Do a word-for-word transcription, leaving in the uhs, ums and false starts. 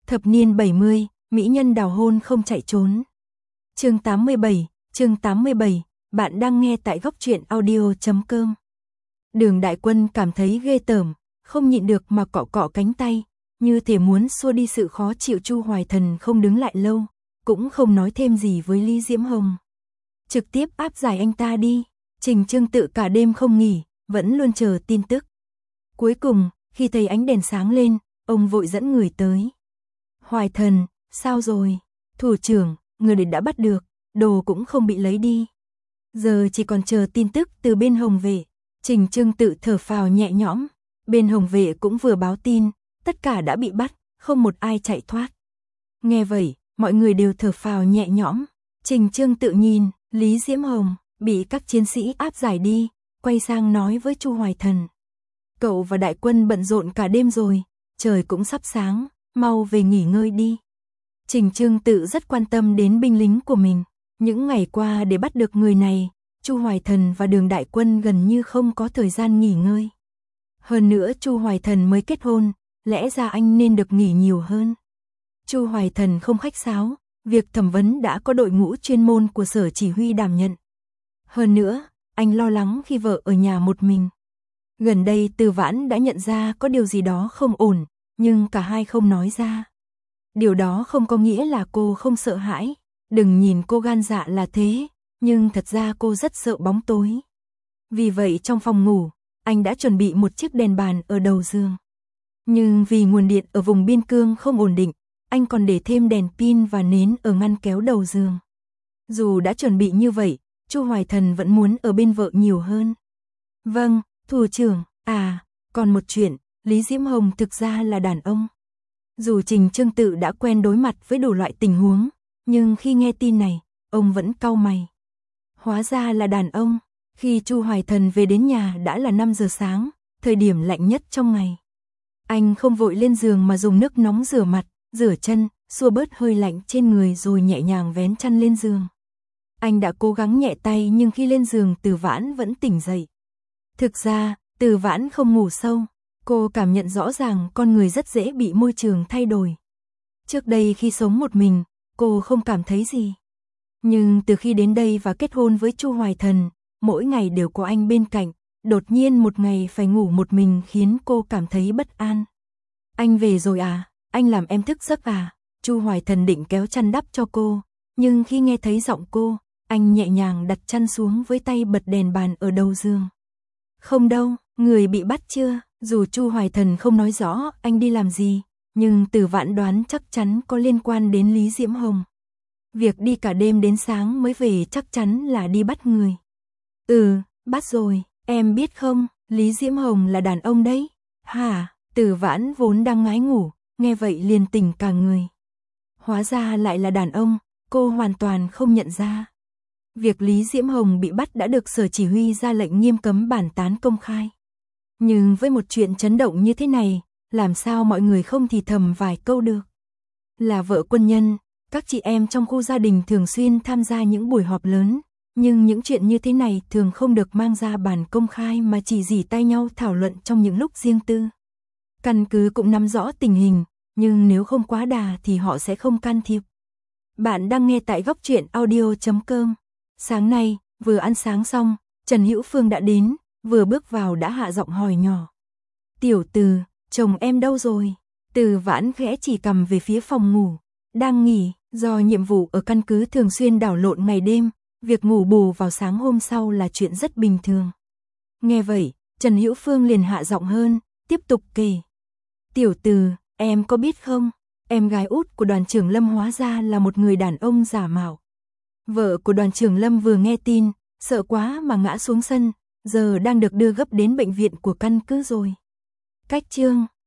Thập niên bảy mươi, mỹ nhân đào hôn không chạy trốn. Chương tám mươi bảy, chương tám mươi bảy, bạn đang nghe tại góc truyện audio chấm com. Đường Đại Quân cảm thấy ghê tởm, không nhịn được mà cọ cọ cánh tay, như thể muốn xua đi sự khó chịu. Chu Hoài Thần không đứng lại lâu, cũng không nói thêm gì với Lý Diễm Hồng. Trực tiếp áp giải anh ta đi. Trình Trương Tự cả đêm không nghỉ, vẫn luôn chờ tin tức. Cuối cùng, khi thấy ánh đèn sáng lên, ông vội dẫn người tới. Hoài Thần, sao rồi? Thủ trưởng, người đã bắt được, đồ cũng không bị lấy đi. Giờ chỉ còn chờ tin tức từ bên Hồng Vệ. Trình Trương Tự thở phào nhẹ nhõm. Bên Hồng Vệ cũng vừa báo tin, tất cả đã bị bắt, không một ai chạy thoát. Nghe vậy, mọi người đều thở phào nhẹ nhõm. Trình Trương Tự nhìn Lý Diễm Hồng bị các chiến sĩ áp giải đi, quay sang nói với Chu Hoài Thần. Cậu và Đại Quân bận rộn cả đêm rồi, trời cũng sắp sáng, mau về nghỉ ngơi đi. Trình Trương Tự rất quan tâm đến binh lính của mình. Những ngày qua để bắt được người này, Chu Hoài Thần và Đường Đại Quân gần như không có thời gian nghỉ ngơi. Hơn nữa Chu Hoài Thần mới kết hôn, lẽ ra anh nên được nghỉ nhiều hơn. Chu Hoài Thần không khách sáo, việc thẩm vấn đã có đội ngũ chuyên môn của sở chỉ huy đảm nhận. Hơn nữa, anh lo lắng khi vợ ở nhà một mình. Gần đây Từ Vãn đã nhận ra có điều gì đó không ổn, nhưng cả hai không nói ra. Điều đó không có nghĩa là cô không sợ hãi, đừng nhìn cô gan dạ là thế, nhưng thật ra cô rất sợ bóng tối. Vì vậy trong phòng ngủ, anh đã chuẩn bị một chiếc đèn bàn ở đầu giường. Nhưng vì nguồn điện ở vùng biên cương không ổn định, anh còn để thêm đèn pin và nến ở ngăn kéo đầu giường. Dù đã chuẩn bị như vậy, Chu Hoài Thần vẫn muốn ở bên vợ nhiều hơn. Vâng, thủ trưởng, à, còn một chuyện, Lý Diễm Hồng thực ra là đàn ông. Dù Trình Trương Tự đã quen đối mặt với đủ loại tình huống, nhưng khi nghe tin này, ông vẫn cau mày. Hóa ra là đàn ông. Khi Chu Hoài Thần về đến nhà đã là năm giờ sáng, thời điểm lạnh nhất trong ngày. Anh không vội lên giường mà dùng nước nóng rửa mặt, rửa chân, xua bớt hơi lạnh trên người rồi nhẹ nhàng vén chăn lên giường. Anh đã cố gắng nhẹ tay nhưng khi lên giường Từ Vãn vẫn tỉnh dậy. Thực ra, Từ Vãn không ngủ sâu, cô cảm nhận rõ ràng con người rất dễ bị môi trường thay đổi. Trước đây khi sống một mình, cô không cảm thấy gì. Nhưng từ khi đến đây và kết hôn với Chu Hoài Thần, mỗi ngày đều có anh bên cạnh, đột nhiên một ngày phải ngủ một mình khiến cô cảm thấy bất an. Anh về rồi à? Anh làm em thức giấc à? Chu Hoài Thần định kéo chăn đắp cho cô, nhưng khi nghe thấy giọng cô, anh nhẹ nhàng đặt chăn xuống với tay bật đèn bàn ở đầu giường. Không đâu, người bị bắt chưa? Dù Chu Hoài Thần không nói rõ anh đi làm gì, nhưng Từ Vãn đoán chắc chắn có liên quan đến Lý Diễm Hồng. Việc đi cả đêm đến sáng mới về chắc chắn là đi bắt người. Ừ, bắt rồi, em biết không, Lý Diễm Hồng là đàn ông đấy. Hả? Từ Vãn vốn đang ngái ngủ, nghe vậy liền tỉnh cả người. Hóa ra lại là đàn ông, cô hoàn toàn không nhận ra. Việc Lý Diễm Hồng bị bắt đã được sở chỉ huy ra lệnh nghiêm cấm bàn tán công khai. Nhưng với một chuyện chấn động như thế này, làm sao mọi người không thì thầm vài câu được. Là vợ quân nhân, các chị em trong khu gia đình thường xuyên tham gia những buổi họp lớn, nhưng những chuyện như thế này thường không được mang ra bàn công khai mà chỉ rỉ tay nhau thảo luận trong những lúc riêng tư. Căn cứ cũng nắm rõ tình hình, nhưng nếu không quá đà thì họ sẽ không can thiệp. Bạn đang nghe tại góc truyện audio chấm com. Sáng nay, vừa ăn sáng xong, Trần Hữu Phương đã đến, vừa bước vào đã hạ giọng hỏi nhỏ. Tiểu Từ, chồng em đâu rồi? Từ Vãn khẽ chỉ cầm về phía phòng ngủ. Đang nghỉ, do nhiệm vụ ở căn cứ thường xuyên đảo lộn ngày đêm, việc ngủ bù vào sáng hôm sau là chuyện rất bình thường. Nghe vậy, Trần Hữu Phương liền hạ giọng hơn, tiếp tục kể. Tiểu Từ, em có biết không, em gái út của đoàn trưởng Lâm hóa ra là một người đàn ông giả mạo. Vợ của đoàn trưởng Lâm vừa nghe tin, sợ quá mà ngã xuống sân, giờ đang được đưa gấp đến bệnh viện của căn cứ rồi. Cách chương